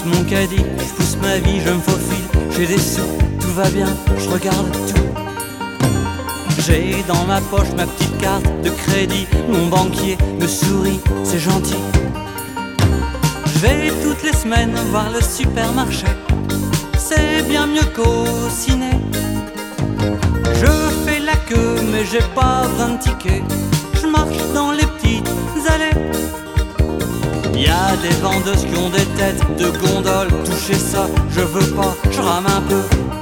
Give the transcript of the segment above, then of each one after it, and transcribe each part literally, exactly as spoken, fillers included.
mon caddie, je pousse ma vie, je me faufile, j'ai des sous, tout va bien, je regarde tout. J'ai dans ma poche ma petite carte de crédit, mon banquier me sourit, c'est gentil. Je vais toutes les semaines voir le supermarché, c'est bien mieux qu'au ciné. Je fais la queue mais j'ai pas vingt tickets, je marche dans les petites allées. Y a des vendeuses qui ont des têtes de gondole, toucher ça je veux pas, je rame un peu.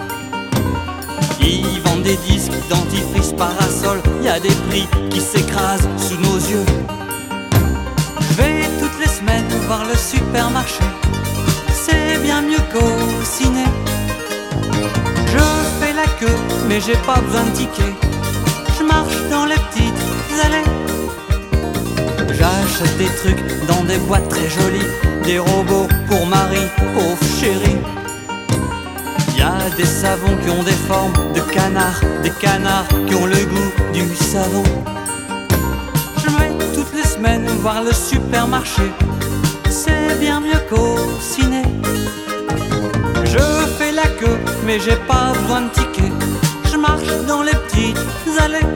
Ils vendent des disques, dentifrice, parasol, y a des prix qui s'écrasent sous nos yeux. Je vais toutes les semaines voir le supermarché, c'est bien mieux qu'au ciné. Je fais la queue mais j'ai pas besoin de tickets, je marche dans les petites allées. J'achète des trucs dans des boîtes très jolies, des robots pour Marie, pauvre chérie. Y a des savons qui ont des formes de canards, des canards qui ont le goût du savon. Je vais toutes les semaines voir le supermarché, c'est bien mieux qu'au ciné. Je fais la queue mais j'ai pas besoin de tickets, je marche dans les petites allées.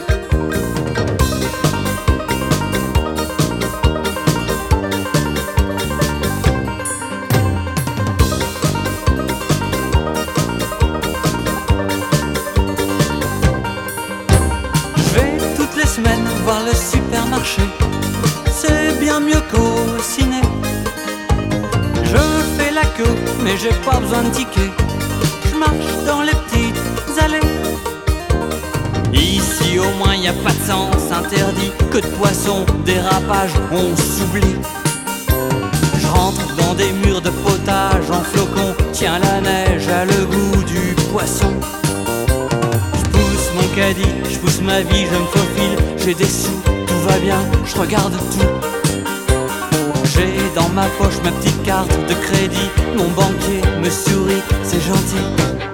Voir le supermarché, c'est bien mieux qu'au ciné. Je fais la queue mais j'ai pas besoin de tickets, je marche dans les petites allées. Ici au moins y a pas de sens interdit, que de poissons, dérapage, on s'oublie. Je rentre dans des murs de potage en flocons, tiens la neige a le goût du poisson. Mon caddie, je pousse ma vie, je me faufile, j'ai des sous, tout va bien, je regarde tout. J'ai dans ma poche ma petite carte de crédit, mon banquier me sourit, c'est gentil.